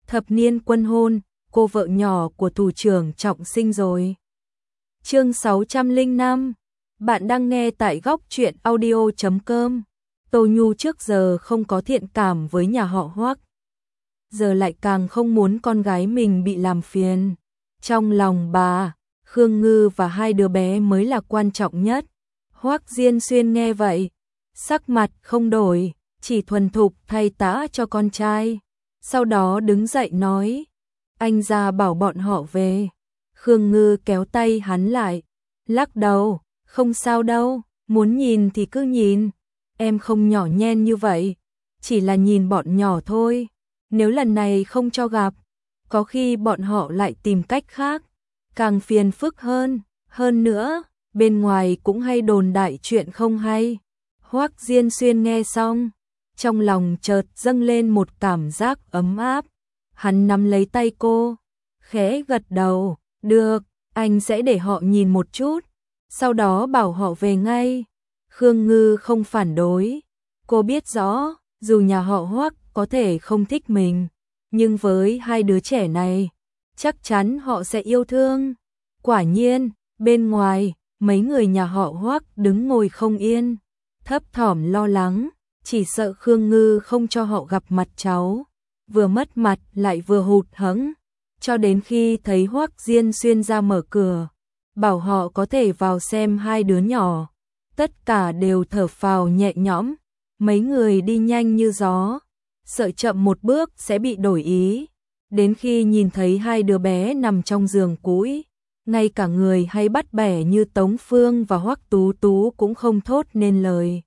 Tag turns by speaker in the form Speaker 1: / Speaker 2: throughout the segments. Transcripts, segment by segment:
Speaker 1: thập niên quân hôn, cô vợ nhỏ của thủ trưởng Trọng sinh rồi. Chương 605. Bạn đang nghe tại góc truyện audio.com. Tô Nhu trước giờ không có thiện cảm với nhà họ Hoắc, giờ lại càng không muốn con gái mình bị làm phiền. Trong lòng bà, Khương Ngư và hai đứa bé mới là quan trọng nhất. Hoắc Diên Xuyên nghe vậy, sắc mặt không đổi, chỉ thuần thục thay tã cho con trai. Sau đó đứng dậy nói, anh ra bảo bọn họ về. Khương Ngư kéo tay hắn lại, lắc đầu, không sao đâu, muốn nhìn thì cứ nhìn, em không nhỏ nhen như vậy, chỉ là nhìn bọn nhỏ thôi. Nếu lần này không cho gặp, có khi bọn họ lại tìm cách khác, càng phiền phức hơn nữa, bên ngoài cũng hay đồn đại chuyện không hay. Hoắc Diên Xuyên nghe xong, trong lòng chợt dâng lên một cảm giác ấm áp. Hắn nắm lấy tay cô, khẽ gật đầu, được, anh sẽ để họ nhìn một chút, sau đó bảo họ về ngay. Khương Ngư không phản đối, cô biết rõ, dù nhà họ Hoắc có thể không thích mình, nhưng với hai đứa trẻ này, chắc chắn họ sẽ yêu thương. Quả nhiên, bên ngoài, mấy người nhà họ Hoắc đứng ngồi không yên, thấp thỏm lo lắng, chỉ sợ Khương Ngư không cho họ gặp mặt cháu, vừa mất mặt lại vừa hụt hẫng. Cho đến khi thấy Hoắc Diên Xuyên ra mở cửa, bảo họ có thể vào xem hai đứa nhỏ, tất cả đều thở phào nhẹ nhõm. Mấy người đi nhanh như gió, sợ chậm một bước sẽ bị đổi ý. Đến khi nhìn thấy hai đứa bé nằm trong giường cũi, ngay cả người hay bắt bẻ như Tống Phương và Hoắc Tú Tú cũng không thốt nên lời.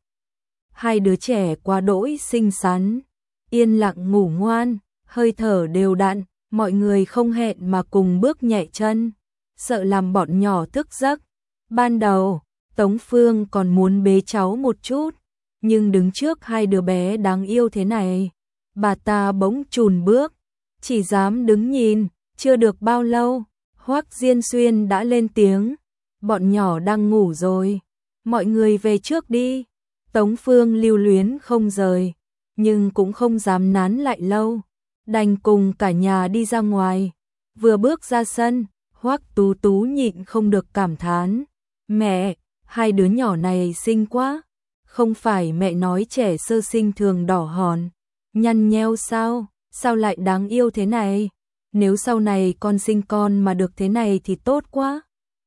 Speaker 1: Hai đứa trẻ quá đỗi xinh xắn, yên lặng ngủ ngoan, hơi thở đều đặn, mọi người không hẹn mà cùng bước nhẹ chân, sợ làm bọn nhỏ thức giấc. Ban đầu, Tống Phương còn muốn bế cháu một chút, nhưng đứng trước hai đứa bé đáng yêu thế này, bà ta bỗng chùn bước, chỉ dám đứng nhìn. Chưa được bao lâu, Hoắc Diên Xuyên đã lên tiếng, bọn nhỏ đang ngủ rồi, mọi người về trước đi. Tống Phương lưu luyến không rời, nhưng cũng không dám nán lại lâu, đành cùng cả nhà đi ra ngoài. Vừa bước ra sân, Hoắc Tú Tú nhịn không được cảm thán, mẹ, hai đứa nhỏ này xinh quá, không phải mẹ nói trẻ sơ sinh thường đỏ hòn, nhăn nheo sao, sao lại đáng yêu thế này, nếu sau này con sinh con mà được thế này thì tốt quá.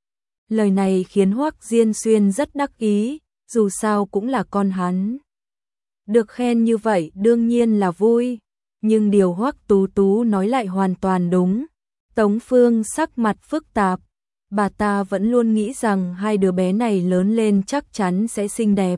Speaker 1: Lời này khiến Hoắc Diên Xuyên rất đắc ý, dù sao cũng là con hắn. Được khen như vậy đương nhiên là vui, nhưng điều Hoắc Tú Tú nói lại hoàn toàn đúng. Tống Phương sắc mặt phức tạp, bà ta vẫn luôn nghĩ rằng hai đứa bé này lớn lên chắc chắn sẽ xinh đẹp.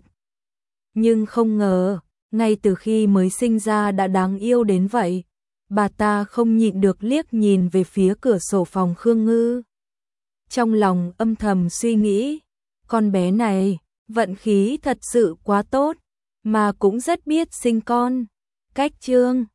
Speaker 1: Nhưng không ngờ, ngay từ khi mới sinh ra đã đáng yêu đến vậy. Bà ta không nhịn được liếc nhìn về phía cửa sổ phòng Khương Ngư. Trong lòng âm thầm suy nghĩ, con bé này, vận khí thật sự quá tốt, mà cũng rất biết sinh con. Cách chương